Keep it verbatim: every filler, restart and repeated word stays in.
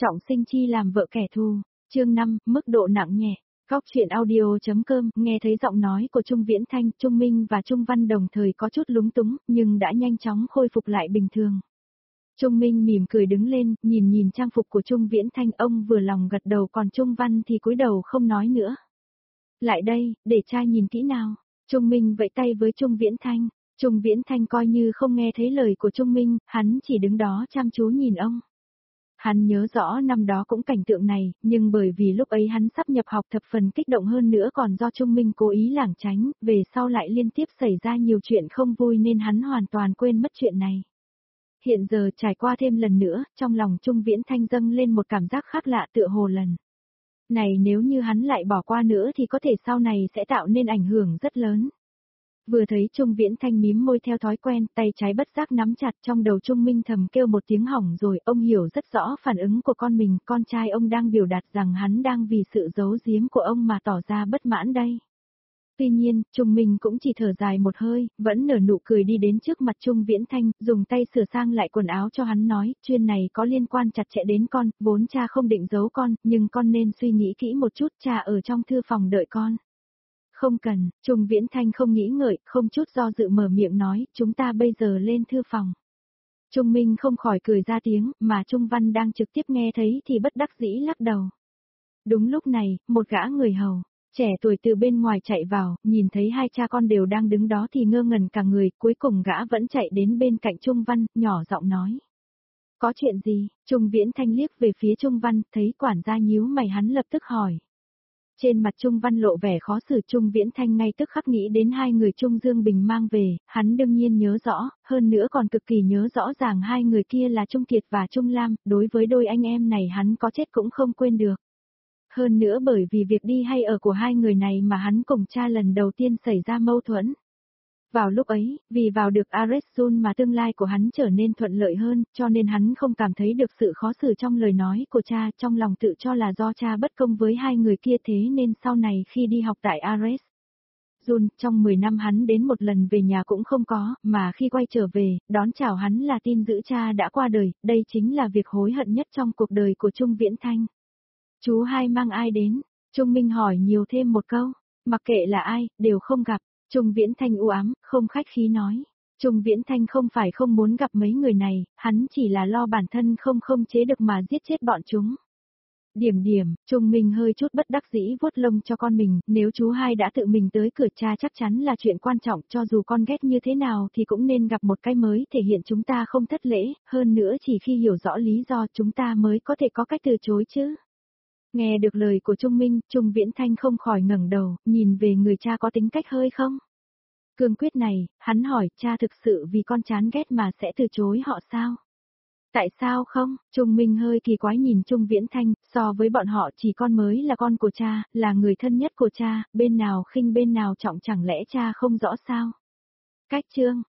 Trọng sinh chi làm vợ kẻ thù, chương năm, mức độ nặng nhẹ. Góc truyện audio.com, nghe thấy giọng nói của Trung Viễn Thanh, Trung Minh và Trung Văn đồng thời có chút lúng túng, nhưng đã nhanh chóng khôi phục lại bình thường. Trung Minh mỉm cười đứng lên, nhìn nhìn trang phục của Trung Viễn Thanh, ông vừa lòng gật đầu, còn Trung Văn thì cúi đầu không nói nữa. Lại đây, để trai nhìn kỹ nào. Trung Minh vẫy tay với Trung Viễn Thanh. Trung Viễn Thanh coi như không nghe thấy lời của Trung Minh, hắn chỉ đứng đó chăm chú nhìn ông. Hắn nhớ rõ năm đó cũng cảnh tượng này, nhưng bởi vì lúc ấy hắn sắp nhập học thập phần kích động, hơn nữa còn do Trung Minh cố ý lảng tránh, về sau lại liên tiếp xảy ra nhiều chuyện không vui nên hắn hoàn toàn quên mất chuyện này. Hiện giờ trải qua thêm lần nữa, trong lòng Trung Viễn Thanh dâng lên một cảm giác khác lạ, tựa hồ lần này nếu như hắn lại bỏ qua nữa thì có thể sau này sẽ tạo nên ảnh hưởng rất lớn. Vừa thấy Trung Viễn Thanh mím môi theo thói quen, tay trái bất giác nắm chặt, trong đầu Trung Minh thầm kêu một tiếng hỏng rồi, ông hiểu rất rõ phản ứng của con mình, con trai ông đang biểu đạt rằng hắn đang vì sự giấu giếm của ông mà tỏ ra bất mãn đây. Tuy nhiên, Trung Minh cũng chỉ thở dài một hơi, vẫn nở nụ cười đi đến trước mặt Trung Viễn Thanh, dùng tay sửa sang lại quần áo cho hắn, nói, chuyện này có liên quan chặt chẽ đến con, vốn cha không định giấu con, nhưng con nên suy nghĩ kỹ một chút, cha ở trong thư phòng đợi con. Không cần, Trung Viễn Thanh không nghĩ ngợi, không chút do dự mở miệng nói, chúng ta bây giờ lên thư phòng. Trung Minh không khỏi cười ra tiếng, mà Trung Văn đang trực tiếp nghe thấy thì bất đắc dĩ lắc đầu. Đúng lúc này, một gã người hầu trẻ tuổi từ bên ngoài chạy vào, nhìn thấy hai cha con đều đang đứng đó thì ngơ ngẩn cả người, cuối cùng gã vẫn chạy đến bên cạnh Trung Văn, nhỏ giọng nói. Có chuyện gì? Trung Viễn Thanh liếc về phía Trung Văn, thấy quản gia nhíu mày, hắn lập tức hỏi. Trên mặt Trung Văn lộ vẻ khó xử, Trung Viễn Thanh ngay tức khắc nghĩ đến hai người Trung Dương Bình mang về, hắn đương nhiên nhớ rõ, hơn nữa còn cực kỳ nhớ rõ ràng hai người kia là Trung Kiệt và Trung Lam, đối với đôi anh em này hắn có chết cũng không quên được. Hơn nữa bởi vì việc đi hay ở của hai người này mà hắn cùng cha lần đầu tiên xảy ra mâu thuẫn. Vào lúc ấy, vì vào được Aresun mà tương lai của hắn trở nên thuận lợi hơn, cho nên hắn không cảm thấy được sự khó xử trong lời nói của cha, trong lòng tự cho là do cha bất công với hai người kia, thế nên sau này khi đi học tại Aresun, trong mười năm hắn đến một lần về nhà cũng không có, mà khi quay trở về, đón chào hắn là tin dữ cha đã qua đời, đây chính là việc hối hận nhất trong cuộc đời của Trung Viễn Thanh. Chú hai mang ai đến? Trung Minh hỏi nhiều thêm một câu, mặc kệ là ai, đều không gặp. Trung Viễn Thanh u ám, không khách khí nói. Trung Viễn Thanh không phải không muốn gặp mấy người này, hắn chỉ là lo bản thân không không chế được mà giết chết bọn chúng. Điểm điểm, Trung Minh hơi chút bất đắc dĩ vuốt lông cho con mình, nếu chú hai đã tự mình tới cửa cha chắc chắn là chuyện quan trọng, cho dù con ghét như thế nào thì cũng nên gặp một cái mới thể hiện chúng ta không thất lễ, hơn nữa chỉ khi hiểu rõ lý do chúng ta mới có thể có cách từ chối chứ. Nghe được lời của Trung Minh, Trung Viễn Thanh không khỏi ngẩng đầu, nhìn về người cha có tính cách hơi không cương quyết này, hắn hỏi, cha thực sự vì con chán ghét mà sẽ từ chối họ sao? Tại sao không? Trung Minh hơi kỳ quái nhìn Trung Viễn Thanh, so với bọn họ chỉ con mới là con của cha, là người thân nhất của cha, bên nào khinh bên nào trọng, chẳng lẽ cha không rõ sao? Cách chương,